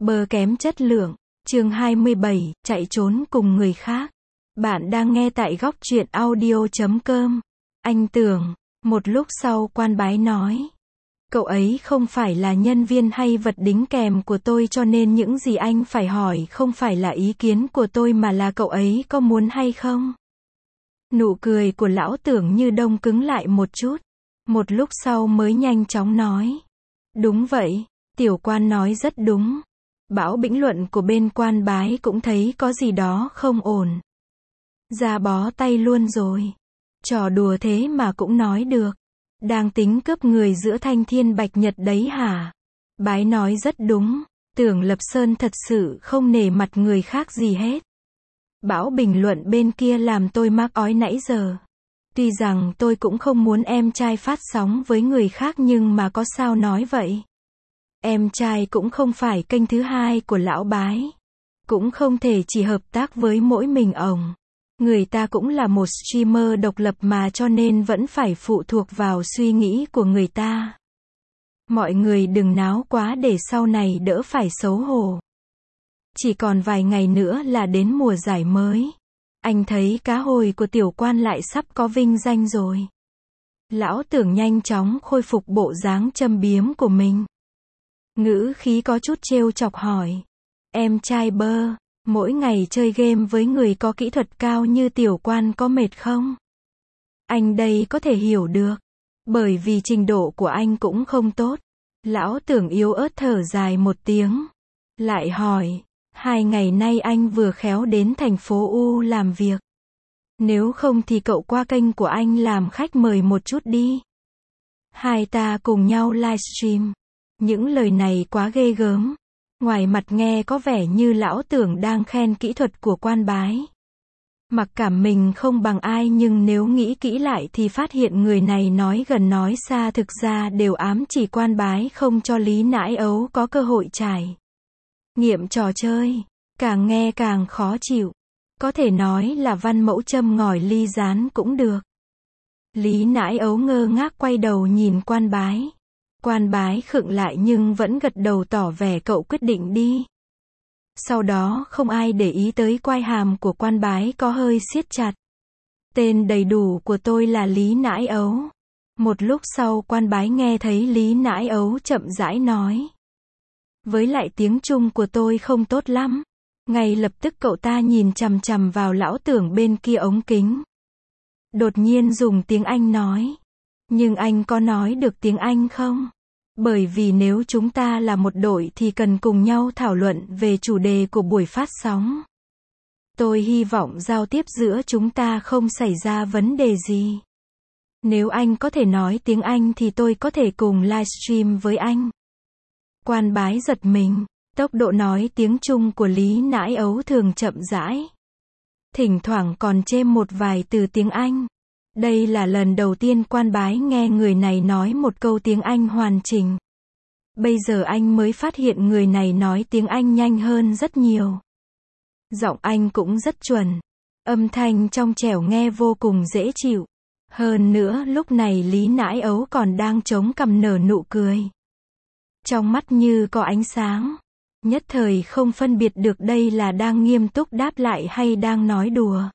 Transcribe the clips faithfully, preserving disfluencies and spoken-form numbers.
Bơ kém chất lượng. Chương hai mươi bảy, chạy trốn cùng người khác. Bạn đang nghe tại góc truyện audio chấm com. Anh tưởng. Một lúc sau quan bái nói. Cậu ấy không phải là nhân viên hay vật đính kèm của tôi, cho nên những gì anh phải hỏi không phải là ý kiến của tôi mà là cậu ấy có muốn hay không. Nụ cười của lão Tưởng như đông cứng lại một chút. Một lúc sau mới nhanh chóng nói. Đúng vậy, tiểu quan nói rất đúng. Bão bĩnh luận của bên quan bái cũng thấy có gì đó không ổn. Ra bó tay luôn rồi. Trò đùa thế mà cũng nói được. Đang tính cướp người giữa Thanh Thiên Bạch Nhật đấy hả? Bái nói rất đúng. Tưởng Lập Sơn thật sự không nể mặt người khác gì hết. Bão bình luận bên kia làm tôi mắc ói nãy giờ. Tuy rằng tôi cũng không muốn em trai phát sóng với người khác, nhưng mà có sao nói vậy. Em trai cũng không phải kênh thứ hai của lão bái. Cũng không thể chỉ hợp tác với mỗi mình ổng. Người ta cũng là một streamer độc lập mà, cho nên vẫn phải phụ thuộc vào suy nghĩ của người ta. Mọi người đừng náo quá để sau này đỡ phải xấu hổ. Chỉ còn vài ngày nữa là đến mùa giải mới. Anh thấy cá hồi của tiểu quan lại sắp có vinh danh rồi. Lão Tưởng nhanh chóng khôi phục bộ dáng châm biếm của mình. Ngữ khí có chút trêu chọc hỏi. Em trai Bơ, mỗi ngày chơi game với người có kỹ thuật cao như tiểu quan có mệt không? Anh đây có thể hiểu được. Bởi vì trình độ của anh cũng không tốt. Lão Tưởng yếu ớt thở dài một tiếng. Lại hỏi. Hai ngày nay anh vừa khéo đến thành phố U làm việc. Nếu không thì cậu qua kênh của anh làm khách mời một chút đi. Hai ta cùng nhau livestream. Những lời này quá ghê gớm. Ngoài mặt nghe có vẻ như lão Tưởng đang khen kỹ thuật của quan bái. Mặc cảm mình không bằng ai, nhưng nếu nghĩ kỹ lại thì phát hiện người này nói gần nói xa thực ra đều ám chỉ quan bái không cho Lý Nãi Ấu có cơ hội trải nghiệm trò chơi. Càng nghe càng khó chịu. Có thể nói là văn mẫu châm ngòi ly rán cũng được. Lý Nãi Ấu ngơ ngác quay đầu nhìn quan bái. Quan bái khựng lại nhưng vẫn gật đầu tỏ vẻ cậu quyết định đi. Sau đó không ai để ý tới quai hàm của quan bái có hơi siết chặt. Tên đầy đủ của tôi là Lý Nãi Ấu. Một lúc sau quan bái nghe thấy Lý Nãi Ấu chậm rãi nói. Với lại tiếng Trung của tôi không tốt lắm. Ngay lập tức cậu ta nhìn chằm chằm vào lão Tưởng bên kia ống kính. Đột nhiên dùng tiếng Anh nói. Nhưng anh có nói được tiếng Anh không? Bởi vì nếu chúng ta là một đội thì cần cùng nhau thảo luận về chủ đề của buổi phát sóng. Tôi hy vọng giao tiếp giữa chúng ta không xảy ra vấn đề gì. Nếu anh có thể nói tiếng Anh thì tôi có thể cùng livestream với anh. Quan bái giật mình. Tốc độ nói tiếng Trung của Lý Nãi Ấu thường chậm rãi. Thỉnh thoảng còn chêm một vài từ tiếng Anh. Đây là lần đầu tiên quan bái nghe người này nói một câu tiếng Anh hoàn chỉnh. Bây giờ anh mới phát hiện người này nói tiếng Anh nhanh hơn rất nhiều. Giọng anh cũng rất chuẩn. Âm thanh trong trẻo nghe vô cùng dễ chịu. Hơn nữa lúc này Lý Nãi Ấu còn đang chống cằm nở nụ cười. Trong mắt như có ánh sáng. Nhất thời không phân biệt được đây là đang nghiêm túc đáp lại hay đang nói đùa.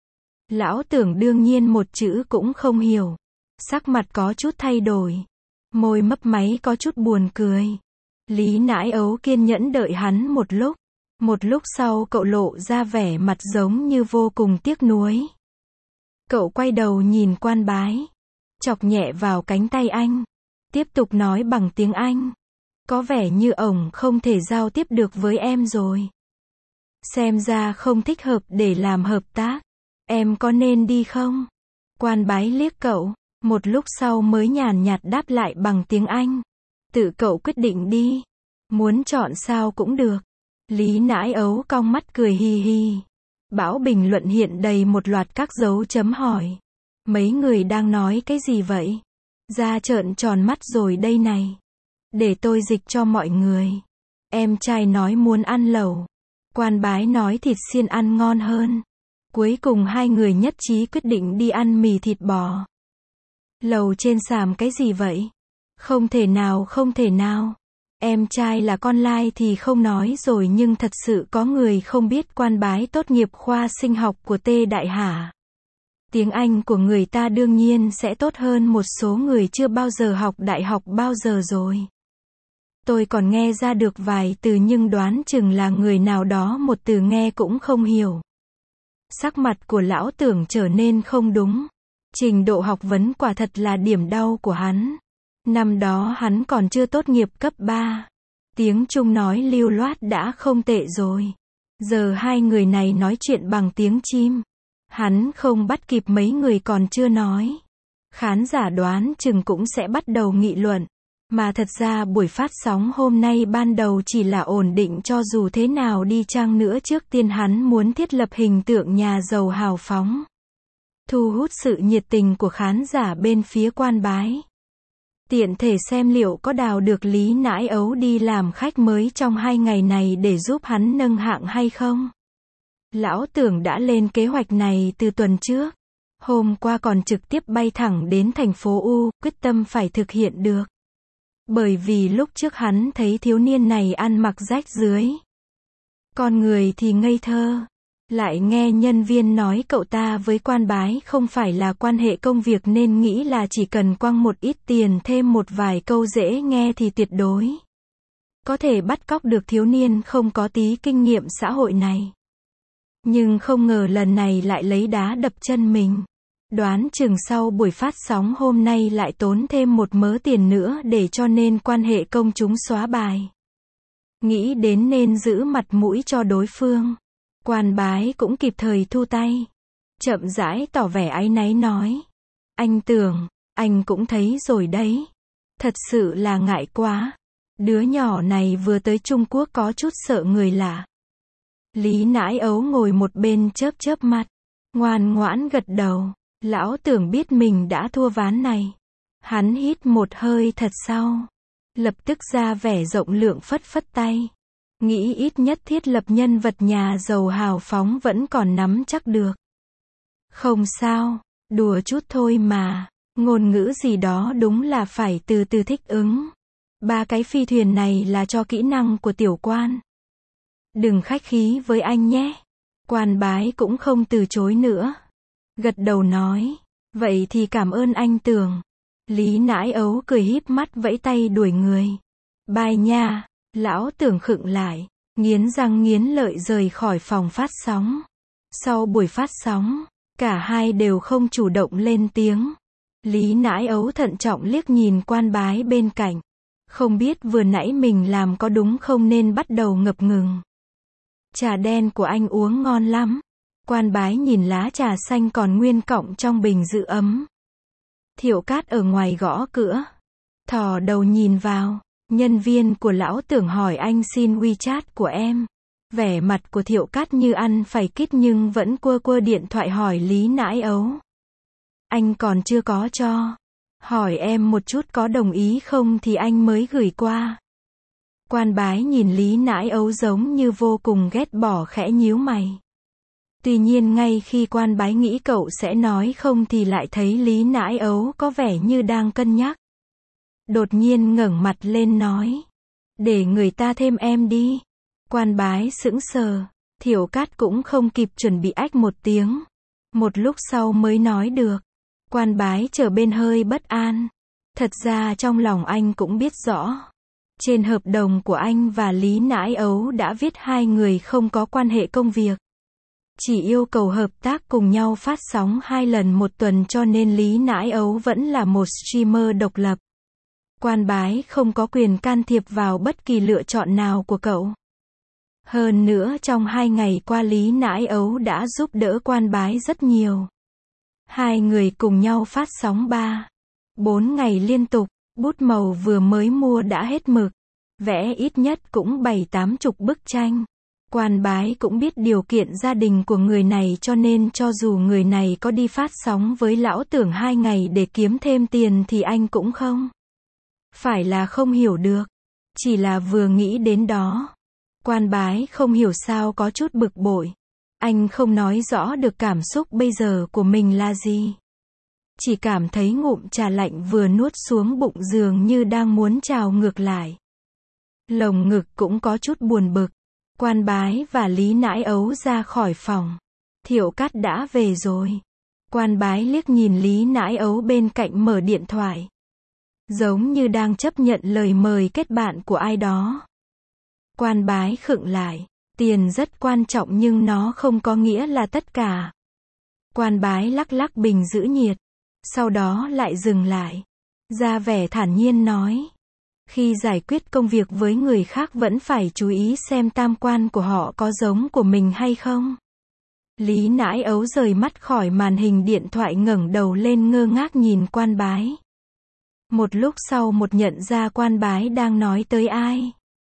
Lão Tưởng đương nhiên một chữ cũng không hiểu. Sắc mặt có chút thay đổi. Môi mấp máy có chút buồn cười. Lý Nãi Ấu kiên nhẫn đợi hắn một lúc. Một lúc sau cậu lộ ra vẻ mặt giống như vô cùng tiếc nuối. Cậu quay đầu nhìn quan bái. Chọc nhẹ vào cánh tay anh. Tiếp tục nói bằng tiếng Anh. Có vẻ như ổng không thể giao tiếp được với em rồi. Xem ra không thích hợp để làm hợp tác. Em có nên đi không? Quan bái liếc cậu. Một lúc sau mới nhàn nhạt đáp lại bằng tiếng Anh. Tự cậu quyết định đi. Muốn chọn sao cũng được. Lý Nãi Ấu cong mắt cười hi hi. Bão bình luận hiện đầy một loạt các dấu chấm hỏi. Mấy người đang nói cái gì vậy? Ra trợn tròn mắt rồi đây này. Để tôi dịch cho mọi người. Em trai nói muốn ăn lẩu. Quan bái nói thịt xiên ăn ngon hơn. Cuối cùng hai người nhất trí quyết định đi ăn mì thịt bò. Lẩu trên sàm cái gì vậy? Không thể nào không thể nào. Em trai là con lai thì không nói rồi nhưng thật sự có người không biết quan bái tốt nghiệp khoa sinh học của T Đại hả? Tiếng Anh của người ta đương nhiên sẽ tốt hơn một số người chưa bao giờ học đại học bao giờ rồi. Tôi còn nghe ra được vài từ nhưng đoán chừng là người nào đó một từ nghe cũng không hiểu. Sắc mặt của lão Tưởng trở nên không đúng. Trình độ học vấn quả thật là điểm đau của hắn. Năm đó hắn còn chưa tốt nghiệp cấp ba. Tiếng Trung nói lưu loát đã không tệ rồi. Giờ hai người này nói chuyện bằng tiếng chim. Hắn không bắt kịp mấy người còn chưa nói. Khán giả đoán chừng cũng sẽ bắt đầu nghị luận. Mà thật ra buổi phát sóng hôm nay ban đầu chỉ là ổn định cho dù thế nào đi chăng nữa trước tiên hắn muốn thiết lập hình tượng nhà giàu hào phóng. Thu hút sự nhiệt tình của khán giả bên phía quan bái. Tiện thể xem liệu có đào được Lý Nãi Ấu đi làm khách mới trong hai ngày này để giúp hắn nâng hạng hay không. Lão Tưởng đã lên kế hoạch này từ tuần trước. Hôm qua còn trực tiếp bay thẳng đến thành phố U, quyết tâm phải thực hiện được. Bởi vì lúc trước hắn thấy thiếu niên này ăn mặc rách rưới. Con người thì ngây thơ. Lại nghe nhân viên nói cậu ta với quan bái không phải là quan hệ công việc nên nghĩ là chỉ cần quăng một ít tiền thêm một vài câu dễ nghe thì tuyệt đối có thể bắt cóc được thiếu niên không có tí kinh nghiệm xã hội này. Nhưng không ngờ lần này lại lấy đá đập chân mình. Đoán chừng sau buổi phát sóng hôm nay lại tốn thêm một mớ tiền nữa để cho nên quan hệ công chúng xóa bài. Nghĩ đến nên giữ mặt mũi cho đối phương. Quan bái cũng kịp thời thu tay. Chậm rãi tỏ vẻ áy náy nói. Anh Tưởng, anh cũng thấy rồi đấy. Thật sự là ngại quá. Đứa nhỏ này vừa tới Trung Quốc có chút sợ người lạ. Lý Nãi Ấu ngồi một bên chớp chớp mắt. Ngoan ngoãn gật đầu. Lão Tưởng biết mình đã thua ván này. Hắn hít một hơi thật sâu. Lập tức ra vẻ rộng lượng phất phất tay. Nghĩ ít nhất thiết lập nhân vật nhà giàu hào phóng vẫn còn nắm chắc được. Không sao, đùa chút thôi mà. Ngôn ngữ gì đó đúng là phải từ từ thích ứng. Ba cái phi thuyền này là cho kỹ năng của tiểu quan. Đừng khách khí với anh nhé. Quan bái cũng không từ chối nữa. Gật đầu nói. Vậy thì cảm ơn anh Tưởng. Lý Nãi Ấu cười híp mắt vẫy tay đuổi người. Bye nha. Lão Tưởng khựng lại. Nghiến răng nghiến lợi rời khỏi phòng phát sóng. Sau buổi phát sóng, cả hai đều không chủ động lên tiếng. Lý Nãi Ấu thận trọng liếc nhìn quan bái bên cạnh. Không biết vừa nãy mình làm có đúng không nên bắt đầu ngập ngừng. Trà đen của anh uống ngon lắm. Quan bái nhìn lá trà xanh còn nguyên cọng trong bình giữ ấm. Thiệu Cát ở ngoài gõ cửa. Thò đầu nhìn vào. Nhân viên của lão Tưởng hỏi anh xin WeChat của em. Vẻ mặt của Thiệu Cát như ăn phải kít nhưng vẫn quơ quơ điện thoại hỏi Lý Nãi Ấu. Anh còn chưa có cho. Hỏi em một chút có đồng ý không thì anh mới gửi qua. Quan bái nhìn Lý Nãi Ấu giống như vô cùng ghét bỏ khẽ nhíu mày. Tuy nhiên ngay khi quan bái nghĩ cậu sẽ nói không thì lại thấy Lý Nãi Ấu có vẻ như đang cân nhắc. Đột nhiên ngẩng mặt lên nói. Để người ta thêm em đi. Quan bái sững sờ. Thiệu Cát cũng không kịp chuẩn bị ách một tiếng. Một lúc sau mới nói được. Quan bái chờ bên hơi bất an. Thật ra trong lòng anh cũng biết rõ. Trên hợp đồng của anh và Lý Nãi Ấu đã viết hai người không có quan hệ công việc. Chỉ yêu cầu hợp tác cùng nhau phát sóng hai lần một tuần cho nên Lý Nãi Ấu vẫn là một streamer độc lập. Quan bái không có quyền can thiệp vào bất kỳ lựa chọn nào của cậu. Hơn nữa trong hai ngày qua Lý Nãi Ấu đã giúp đỡ quan bái rất nhiều. Hai người cùng nhau phát sóng ba, bốn ngày liên tục, bút màu vừa mới mua đã hết mực. Vẽ ít nhất cũng bảy tám chục bức tranh. Quan bái cũng biết điều kiện gia đình của người này cho nên cho dù người này có đi phát sóng với lão Tưởng hai ngày để kiếm thêm tiền thì anh cũng không. Phải là không hiểu được. Chỉ là vừa nghĩ đến đó. Quan bái không hiểu sao có chút bực bội. Anh không nói rõ được cảm xúc bây giờ của mình là gì. Chỉ cảm thấy ngụm trà lạnh vừa nuốt xuống bụng dường như đang muốn trào ngược lại. Lồng ngực cũng có chút buồn bực. Quan Bái và Lý Nãi Ấu ra khỏi phòng. Thiệu Cát đã về rồi. Quan Bái liếc nhìn Lý Nãi Ấu bên cạnh mở điện thoại. Giống như đang chấp nhận lời mời kết bạn của ai đó. Quan Bái khựng lại. Tiền rất quan trọng nhưng nó không có nghĩa là tất cả. Quan Bái lắc lắc bình giữ nhiệt. Sau đó lại dừng lại. Ra vẻ thản nhiên nói. Khi giải quyết công việc với người khác vẫn phải chú ý xem tam quan của họ có giống của mình hay không. Lý Nãi Ấu rời mắt khỏi màn hình điện thoại ngẩng đầu lên ngơ ngác nhìn Quan Bái. Một lúc sau một nhận ra Quan Bái đang nói tới ai.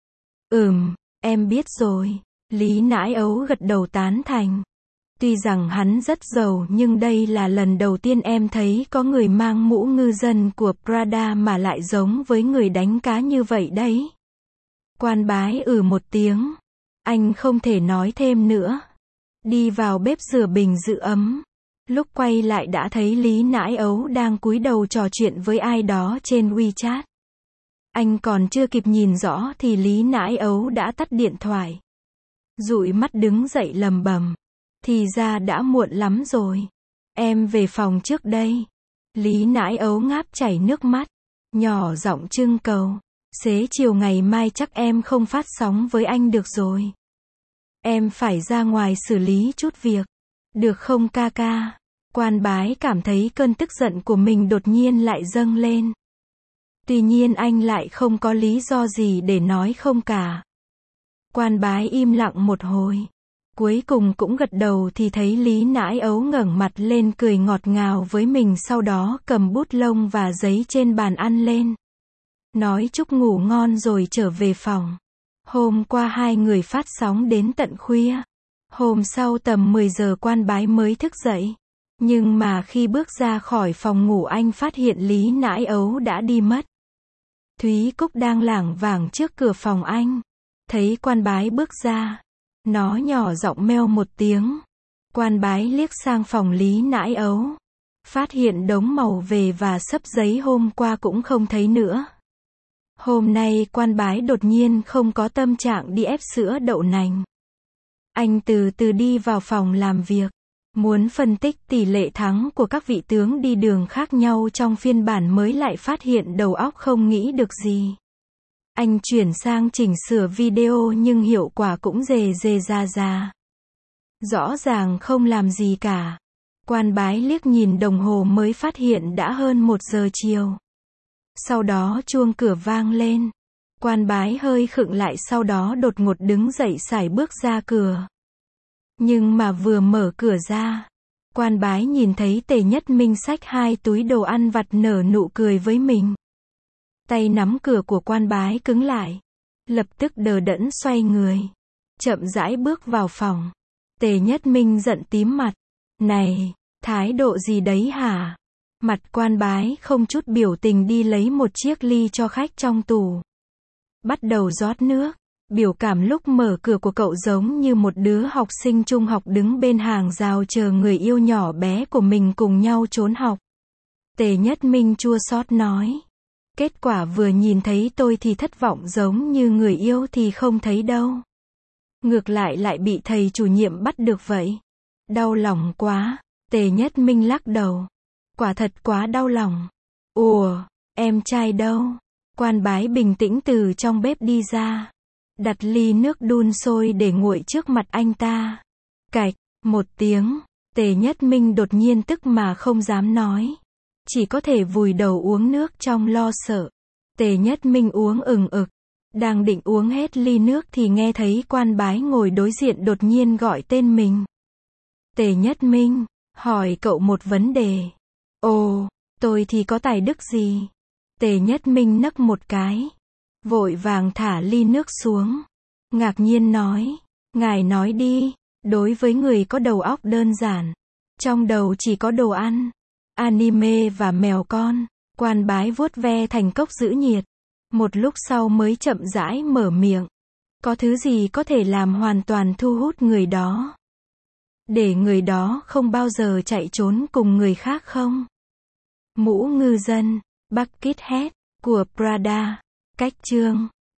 Ừm, em biết rồi. Lý Nãi Ấu gật đầu tán thành. Tuy rằng hắn rất giàu nhưng đây là lần đầu tiên em thấy có người mang mũ ngư dân của Prada mà lại giống với người đánh cá như vậy đấy. Quan Bái ừ một tiếng. Anh không thể nói thêm nữa. Đi vào bếp rửa bình giữ ấm. Lúc quay lại đã thấy Lý Nãi Ấu đang cúi đầu trò chuyện với ai đó trên WeChat. Anh còn chưa kịp nhìn rõ thì Lý Nãi Ấu đã tắt điện thoại. Dụi mắt đứng dậy lầm bầm. Thì ra đã muộn lắm rồi. Em về phòng trước đây. Lý Nãi Ấu ngáp chảy nước mắt. Nhỏ giọng trưng cầu. Xế chiều ngày mai chắc em không phát sóng với anh được rồi. Em phải ra ngoài xử lý chút việc. Được không ca ca? Quan Bái cảm thấy cơn tức giận của mình đột nhiên lại dâng lên. Tuy nhiên anh lại không có lý do gì để nói không cả. Quan Bái im lặng một hồi. Cuối cùng cũng gật đầu thì thấy Lý Nãi Ấu ngẩng mặt lên cười ngọt ngào với mình, sau đó cầm bút lông và giấy trên bàn ăn lên. Nói chúc ngủ ngon rồi trở về phòng. Hôm qua hai người phát sóng đến tận khuya. Hôm sau tầm mười giờ Quan Bái mới thức dậy. Nhưng mà khi bước ra khỏi phòng ngủ anh phát hiện Lý Nãi Ấu đã đi mất. Thúy Cúc đang lảng vảng trước cửa phòng anh. Thấy Quan Bái bước ra. Nó nhỏ giọng meo một tiếng. Quan Bái liếc sang phòng Lý Nãi Ấu. Phát hiện đống màu về và xấp giấy hôm qua cũng không thấy nữa. Hôm nay Quan Bái đột nhiên không có tâm trạng đi ép sữa đậu nành. Anh từ từ đi vào phòng làm việc. Muốn phân tích tỷ lệ thắng của các vị tướng đi đường khác nhau trong phiên bản mới lại phát hiện đầu óc không nghĩ được gì. Anh chuyển sang chỉnh sửa video nhưng hiệu quả cũng rề rề ra ra. Rõ ràng không làm gì cả. Quan Bái liếc nhìn đồng hồ mới phát hiện đã hơn một giờ chiều. Sau đó chuông cửa vang lên. Quan Bái hơi khựng lại, sau đó đột ngột đứng dậy sải bước ra cửa. Nhưng mà vừa mở cửa ra, Quan Bái nhìn thấy Tề Nhất Minh xách hai túi đồ ăn vặt nở nụ cười với mình. Tay nắm cửa của Quan Bái cứng lại. Lập tức đờ đẫn xoay người. Chậm rãi bước vào phòng. Tề Nhất Minh giận tím mặt. Này, thái độ gì đấy hả? Mặt Quan Bái không chút biểu tình đi lấy một chiếc ly cho khách trong tủ. Bắt đầu rót nước. Biểu cảm lúc mở cửa của cậu giống như một đứa học sinh trung học đứng bên hàng rào chờ người yêu nhỏ bé của mình cùng nhau trốn học. Tề Nhất Minh chua xót nói. Kết quả vừa nhìn thấy tôi thì thất vọng, giống như người yêu thì không thấy đâu. Ngược lại lại bị thầy chủ nhiệm bắt được vậy. Đau lòng quá. Tề Nhất Minh lắc đầu. Quả thật quá đau lòng. Ủa, em trai đâu? Quan Bái bình tĩnh từ trong bếp đi ra. Đặt ly nước đun sôi để nguội trước mặt anh ta. Cạch, một tiếng. Tề Nhất Minh đột nhiên tức mà không dám nói. Chỉ có thể vùi đầu uống nước trong lo sợ. Tề Nhất Minh uống ừng ực. Đang định uống hết ly nước thì nghe thấy Quan Bái ngồi đối diện đột nhiên gọi tên mình. Tề Nhất Minh, hỏi cậu một vấn đề. Ồ, tôi thì có tài đức gì? Tề Nhất Minh nấc một cái. Vội vàng thả ly nước xuống. Ngạc nhiên nói. Ngài nói đi. Đối với người có đầu óc đơn giản. Trong đầu chỉ có đồ ăn, anime và mèo con. Quan Bái vuốt ve thành cốc giữ nhiệt. Một lúc sau mới chậm rãi mở miệng. Có thứ gì có thể làm hoàn toàn thu hút người đó? Để người đó không bao giờ chạy trốn cùng người khác không? Mũ ngư dân, bucket hat, của Prada. Cách chương